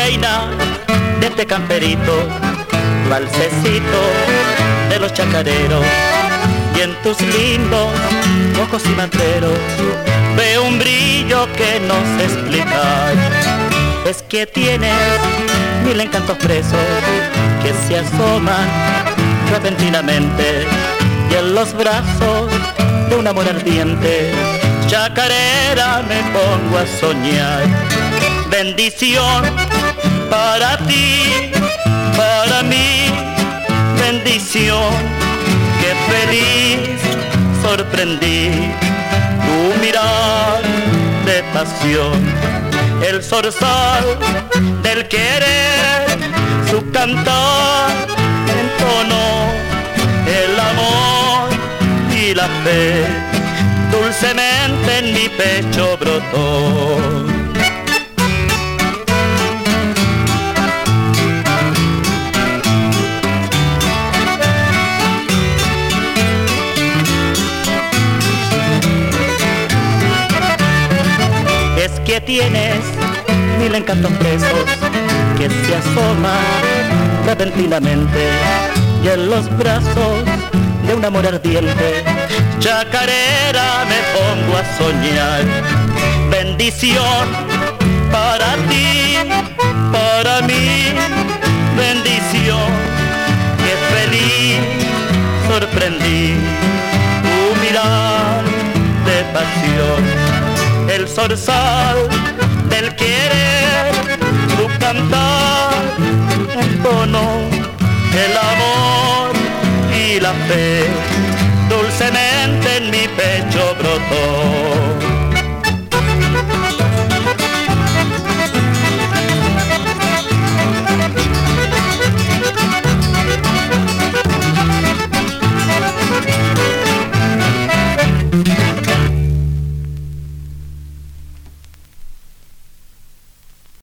reina de este camperito, valsecito de los chacareros, y en tus lindos ojos cimanteros veo un brillo que no sé explicar. Es que tienes mil encantos presos que se asoman repentinamente, y en los brazos de un amor ardiente, chacarera, me pongo a soñar. Bendición para ti, para mí, bendición, que feliz sorprendí tu mirar de pasión, el zorzal del querer, su cantar entonó el amor y la fe, dulcemente en mi pecho brotó. Es que tienes mil encantos presos que se asoman repentinamente, y en los brazos de un amor ardiente, chacarera, me pongo a soñar. Bendición para ti, para mí, bendición, que feliz sorprendí tu mirar de pasión, el zorzal del querer, tu cantar entonó el amor y la fe, dulcemente en mi pecho brotó.